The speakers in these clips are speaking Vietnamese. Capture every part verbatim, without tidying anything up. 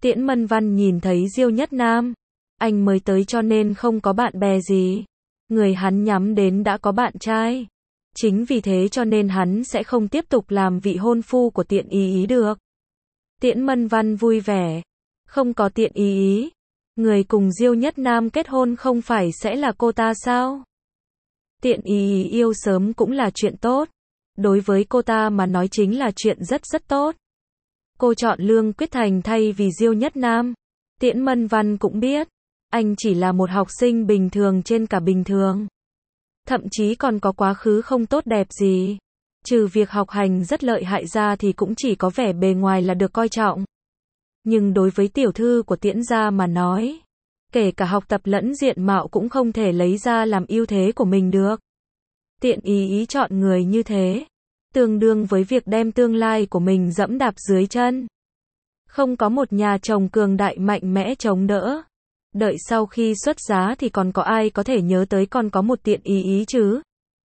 Tiễn Mân Văn nhìn thấy Diêu Nhất Nam. Anh mới tới cho nên không có bạn bè gì. Người hắn nhắm đến đã có bạn trai. Chính vì thế cho nên hắn sẽ không tiếp tục làm vị hôn phu của Tiện Ý Ý được. Tiễn Mân Văn vui vẻ. Không có Tiện Ý Ý. Người cùng Diêu Nhất Nam kết hôn không phải sẽ là cô ta sao? Tiện Ý Ý yêu sớm cũng là chuyện tốt. Đối với cô ta mà nói chính là chuyện rất rất tốt. Cô chọn Lương Quyết Thành thay vì Diêu Nhất Nam. Tiễn Mân Văn cũng biết. Anh chỉ là một học sinh bình thường trên cả bình thường. Thậm chí còn có quá khứ không tốt đẹp gì. Trừ việc học hành rất lợi hại ra thì cũng chỉ có vẻ bề ngoài là được coi trọng. Nhưng đối với tiểu thư của Tiễn gia mà nói, kể cả học tập lẫn diện mạo cũng không thể lấy ra làm ưu thế của mình được. Tiện Ý Ý chọn người như thế, tương đương với việc đem tương lai của mình dẫm đạp dưới chân. Không có một nhà chồng cường đại mạnh mẽ chống đỡ. Đợi sau khi xuất giá thì còn có ai có thể nhớ tới còn có một Tiện Ý Ý chứ?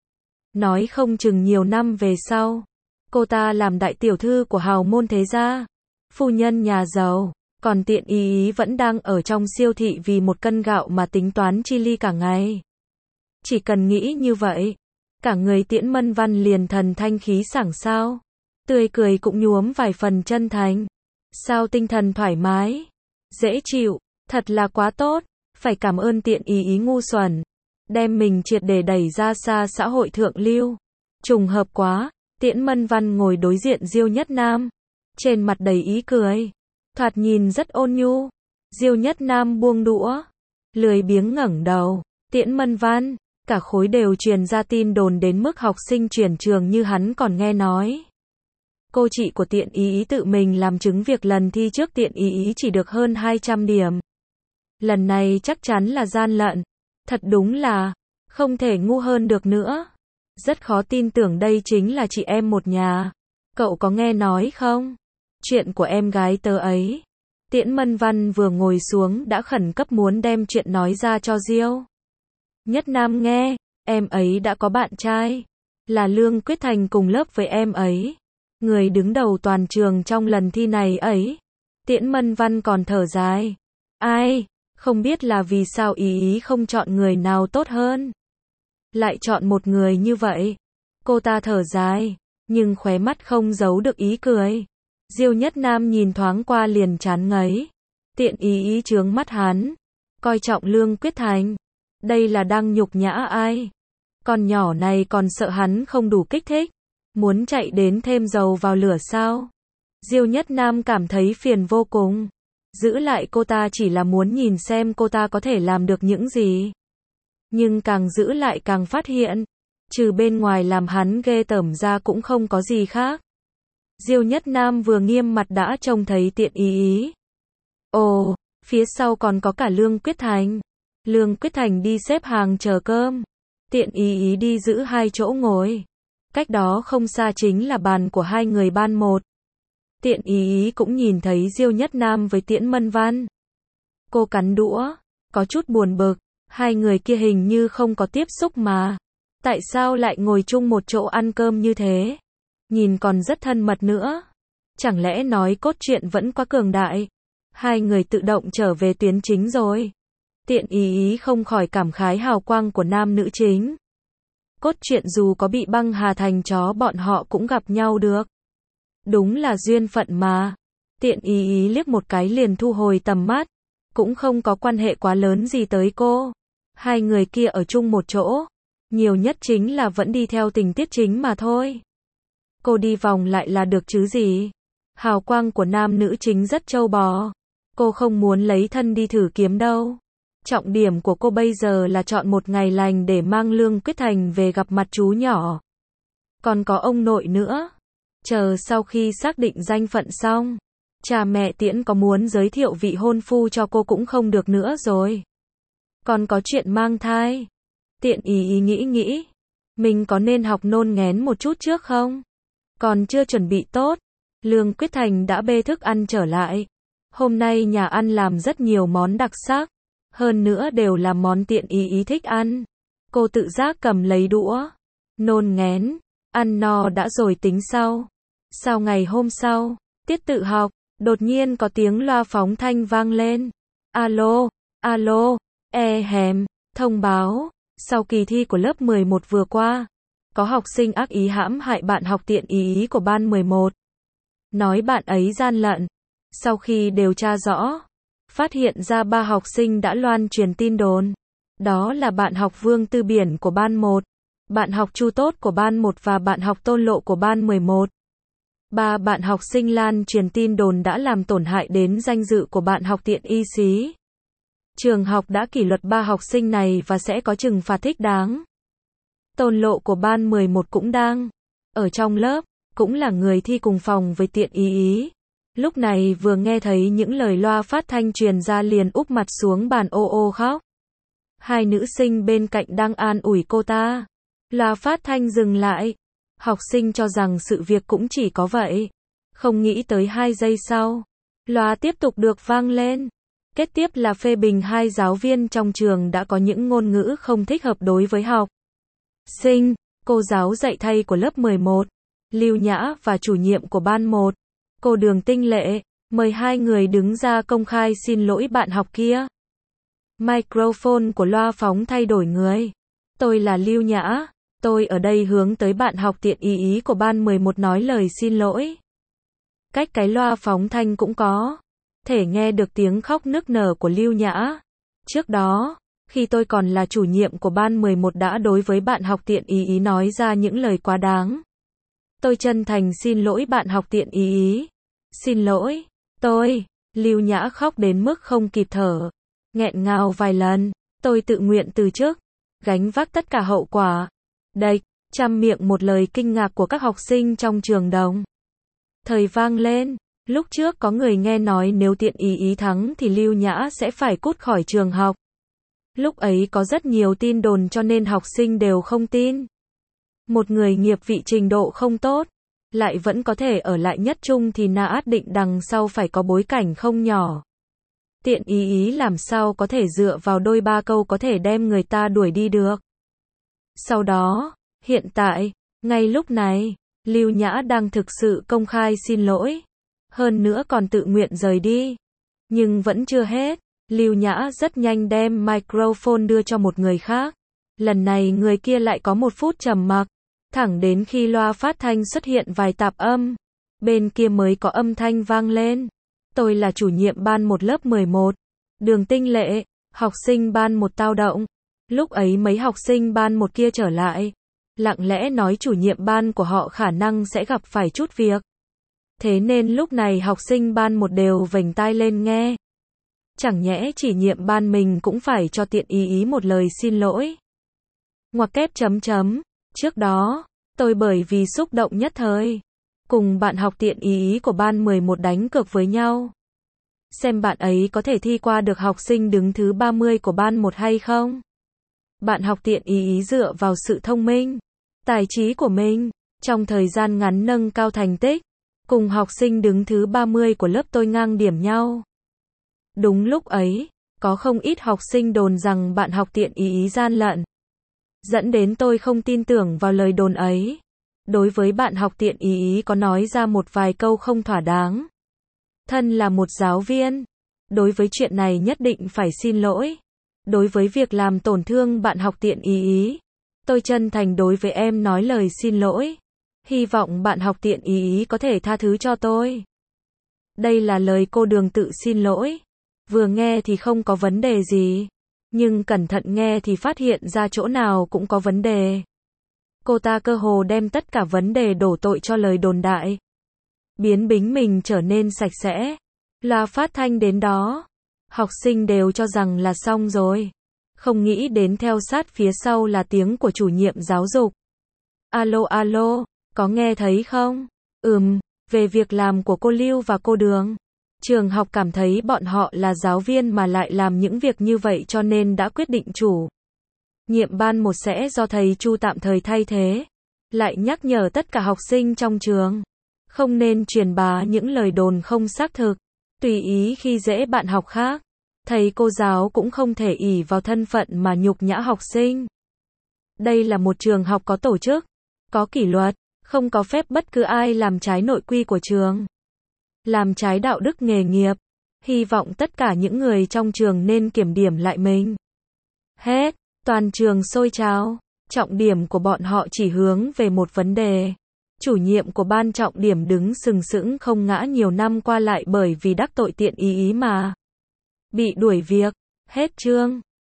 Nói không chừng nhiều năm về sau, cô ta làm đại tiểu thư của hào môn thế gia, phu nhân nhà giàu, còn Tiện Ý Ý vẫn đang ở trong siêu thị vì một cân gạo mà tính toán chi ly cả ngày. Chỉ cần nghĩ như vậy, cả người Tiễn Mân Văn liền thần thanh khí sảng sao. Tươi cười cũng nhuốm vài phần chân thành. Sao tinh thần thoải mái, dễ chịu, thật là quá tốt, phải cảm ơn Tiện Ý Ý ngu xuẩn. Đem mình triệt để đẩy ra xa xã hội thượng lưu. Trùng hợp quá, Tiễn Mân Văn ngồi đối diện Diêu Nhất Nam. Trên mặt đầy ý cười. Thoạt nhìn rất ôn nhu. Diêu Nhất Nam buông đũa. Lười biếng ngẩng đầu. Tiễn Mân Văn, cả khối đều truyền ra tin đồn đến mức học sinh chuyển trường như hắn còn nghe nói. Cô chị của Tiện Ý Ý tự mình làm chứng việc lần thi trước Tiện Ý Ý chỉ được hơn hai trăm điểm. Lần này chắc chắn là gian lận. Thật đúng là, không thể ngu hơn được nữa. Rất khó tin tưởng đây chính là chị em một nhà. Cậu có nghe nói không? Chuyện của em gái tớ ấy. Tiễn Mân Văn vừa ngồi xuống đã khẩn cấp muốn đem chuyện nói ra cho Diêu Nhất Nam nghe. Em ấy đã có bạn trai. Là Lương Quyết Thành cùng lớp với em ấy. Người đứng đầu toàn trường trong lần thi này ấy. Tiễn Mân Văn còn thở dài. Ai? Không biết là vì sao Ý Ý không chọn người nào tốt hơn. Lại chọn một người như vậy. Cô ta thở dài, nhưng khóe mắt không giấu được ý cười. Diêu Nhất Nam nhìn thoáng qua liền chán ngấy. Tiện Ý Ý trướng mắt hắn. Coi trọng Lương Quyết Thành. Đây là đang nhục nhã ai? Con nhỏ này còn sợ hắn không đủ kích thích. Muốn chạy đến thêm dầu vào lửa sao? Diêu Nhất Nam cảm thấy phiền vô cùng. Giữ lại cô ta chỉ là muốn nhìn xem cô ta có thể làm được những gì. Nhưng càng giữ lại càng phát hiện. Trừ bên ngoài làm hắn ghê tởm ra cũng không có gì khác. Diêu Nhất Nam vừa nghiêm mặt đã trông thấy Tiện Ý Ý. Ồ, phía sau còn có cả Lương Quyết Thành. Lương Quyết Thành đi xếp hàng chờ cơm. Tiện Ý Ý đi giữ hai chỗ ngồi. Cách đó không xa chính là bàn của hai người ban một. Tiện Ý Ý cũng nhìn thấy Diêu Nhất Nam với Tiễn Mân Văn. Cô cắn đũa, có chút buồn bực. Hai người kia hình như không có tiếp xúc mà. Tại sao lại ngồi chung một chỗ ăn cơm như thế? Nhìn còn rất thân mật nữa. Chẳng lẽ nói cốt truyện vẫn quá cường đại? Hai người tự động trở về tuyến chính rồi. Tiện Ý Ý không khỏi cảm khái hào quang của nam nữ chính. Cốt truyện dù có bị băng hà thành chó bọn họ cũng gặp nhau được. Đúng là duyên phận mà. Tiện Ý Ý liếc một cái liền thu hồi tầm mắt. Cũng không có quan hệ quá lớn gì tới cô. Hai người kia ở chung một chỗ. Nhiều nhất chính là vẫn đi theo tình tiết chính mà thôi. Cô đi vòng lại là được chứ gì. Hào quang của nam nữ chính rất trâu bò. Cô không muốn lấy thân đi thử kiếm đâu. Trọng điểm của cô bây giờ là chọn một ngày lành để mang Lương Quyết Thành về gặp mặt chú nhỏ. Còn có ông nội nữa. Chờ sau khi xác định danh phận xong, cha mẹ Tiễn có muốn giới thiệu vị hôn phu cho cô cũng không được nữa rồi. Còn có chuyện mang thai. Tiện Ý Ý nghĩ nghĩ. Mình có nên học nôn nghén một chút trước không? Còn chưa chuẩn bị tốt. Lương Quyết Thành đã bê thức ăn trở lại. Hôm nay nhà ăn làm rất nhiều món đặc sắc. Hơn nữa đều là món Tiện Ý Ý thích ăn. Cô tự giác cầm lấy đũa. Nôn nghén. Ăn no đã rồi tính sau. Sau ngày hôm sau, tiết tự học. Đột nhiên có tiếng loa phóng thanh vang lên. Alo, alo, e hèm, thông báo, sau kỳ thi của lớp mười một vừa qua, có học sinh ác ý hãm hại bạn học tiện ý của ban mười một. Nói bạn ấy gian lận. Sau khi điều tra rõ, phát hiện ra ba học sinh đã loan truyền tin đồn. Đó là bạn học Vương Tư Biển của ban một, bạn học Chu Tốt của ban một và bạn học Tôn Lộ của ban mười một. Ba bạn học sinh lan truyền tin đồn đã làm tổn hại đến danh dự của bạn học tiện y xí. Trường học đã kỷ luật ba học sinh này và sẽ có trừng phạt thích đáng. Tôn Lộ của ban mười một cũng đang ở trong lớp, cũng là người thi cùng phòng với tiện ý ý. Lúc này vừa nghe thấy những lời loa phát thanh truyền ra liền úp mặt xuống bàn ô ô khóc. Hai nữ sinh bên cạnh đang an ủi cô ta. Loa phát thanh dừng lại. Học sinh cho rằng sự việc cũng chỉ có vậy. Không nghĩ tới hai giây sau, loa tiếp tục được vang lên. Kế tiếp là phê bình hai giáo viên trong trường đã có những ngôn ngữ không thích hợp đối với học sinh. Cô giáo dạy thay của lớp mười một, Lưu Nhã và chủ nhiệm của ban một, cô Đường Tinh Lệ, mời hai người đứng ra công khai xin lỗi bạn học kia. Microphone của loa phóng thay đổi người. Tôi là Lưu Nhã, tôi ở đây hướng tới bạn học tiện ý ý của ban mười một nói lời xin lỗi. Cách cái loa phóng thanh cũng có thể nghe được tiếng khóc nức nở của Lưu Nhã. Trước đó, khi tôi còn là chủ nhiệm của ban mười một đã đối với bạn học tiện ý ý nói ra những lời quá đáng. Tôi chân thành xin lỗi bạn học tiện ý ý. Xin lỗi, tôi. Lưu Nhã khóc đến mức không kịp thở. Nghẹn ngào vài lần, tôi tự nguyện từ chức, gánh vác tất cả hậu quả. Đạch, trăm miệng một lời kinh ngạc của các học sinh trong trường đồng thời vang lên. Lúc trước có người nghe nói nếu tiện ý ý thắng thì Lưu Nhã sẽ phải cút khỏi trường học. Lúc ấy có rất nhiều tin đồn cho nên học sinh đều không tin. Một người nghiệp vị trình độ không tốt, lại vẫn có thể ở lại nhất trung thì na át định đằng sau phải có bối cảnh không nhỏ. Tiện ý ý làm sao có thể dựa vào đôi ba câu có thể đem người ta đuổi đi được. Sau đó, hiện tại, ngay lúc này, Lưu Nhã đang thực sự công khai xin lỗi. Hơn nữa còn tự nguyện rời đi. Nhưng vẫn chưa hết, Lưu Nhã rất nhanh đem microphone đưa cho một người khác. Lần này người kia lại có một phút trầm mặc, thẳng đến khi loa phát thanh xuất hiện vài tạp âm, bên kia mới có âm thanh vang lên. Tôi là chủ nhiệm ban một lớp mười một, Đường Tinh Lệ, học sinh ban một tao động. Lúc ấy mấy học sinh ban một kia trở lại, lặng lẽ nói chủ nhiệm ban của họ khả năng sẽ gặp phải chút việc. Thế nên lúc này học sinh ban một đều vểnh tai lên nghe. Chẳng nhẽ chỉ nhiệm ban mình cũng phải cho tiện ý ý một lời xin lỗi. Ngoặc kép chấm chấm. Trước đó, tôi bởi vì xúc động nhất thời, cùng bạn học tiện ý ý của ban mười một đánh cược với nhau. Xem bạn ấy có thể thi qua được học sinh đứng thứ ba mươi của ban một hay không. Bạn học tiện ý ý dựa vào sự thông minh, tài trí của mình, trong thời gian ngắn nâng cao thành tích, cùng học sinh đứng thứ ba mươi của lớp tôi ngang điểm nhau. Đúng lúc ấy, có không ít học sinh đồn rằng bạn học tiện ý ý gian lận. Dẫn đến tôi không tin tưởng vào lời đồn ấy. Đối với bạn học tiện ý ý có nói ra một vài câu không thỏa đáng. Thân là một giáo viên, đối với chuyện này nhất định phải xin lỗi. Đối với việc làm tổn thương bạn học tiện ý ý, tôi chân thành đối với em nói lời xin lỗi. Hy vọng bạn học tiện ý ý có thể tha thứ cho tôi. Đây là lời cô Đường tự xin lỗi. Vừa nghe thì không có vấn đề gì, nhưng cẩn thận nghe thì phát hiện ra chỗ nào cũng có vấn đề. Cô ta cơ hồ đem tất cả vấn đề đổ tội cho lời đồn đại, biến bính mình trở nên sạch sẽ. Loa phát thanh đến đó, học sinh đều cho rằng là xong rồi. Không nghĩ đến theo sát phía sau là tiếng của chủ nhiệm giáo dục. Alo alo, có nghe thấy không? Ừm, về việc làm của cô Lưu và cô Đường. Trường học cảm thấy bọn họ là giáo viên mà lại làm những việc như vậy cho nên đã quyết định chủ nhiệm ban một sẽ do thầy Chu tạm thời thay thế. Lại nhắc nhở tất cả học sinh trong trường không nên truyền bá những lời đồn không xác thực, tùy ý khi dễ bạn học khác. Thầy cô giáo cũng không thể ỷ vào thân phận mà nhục nhã học sinh. Đây là một trường học có tổ chức, có kỷ luật, không có phép bất cứ ai làm trái nội quy của trường. làm trái đạo đức nghề nghiệp. Hy vọng tất cả những người trong trường nên kiểm điểm lại mình. Hết, toàn trường xôi trào. Trọng điểm của bọn họ chỉ hướng về một vấn đề. Chủ nhiệm của ban trọng điểm đứng sừng sững không ngã nhiều năm qua lại bởi vì đắc tội tiện ý ý mà bị đuổi việc. Hết chương.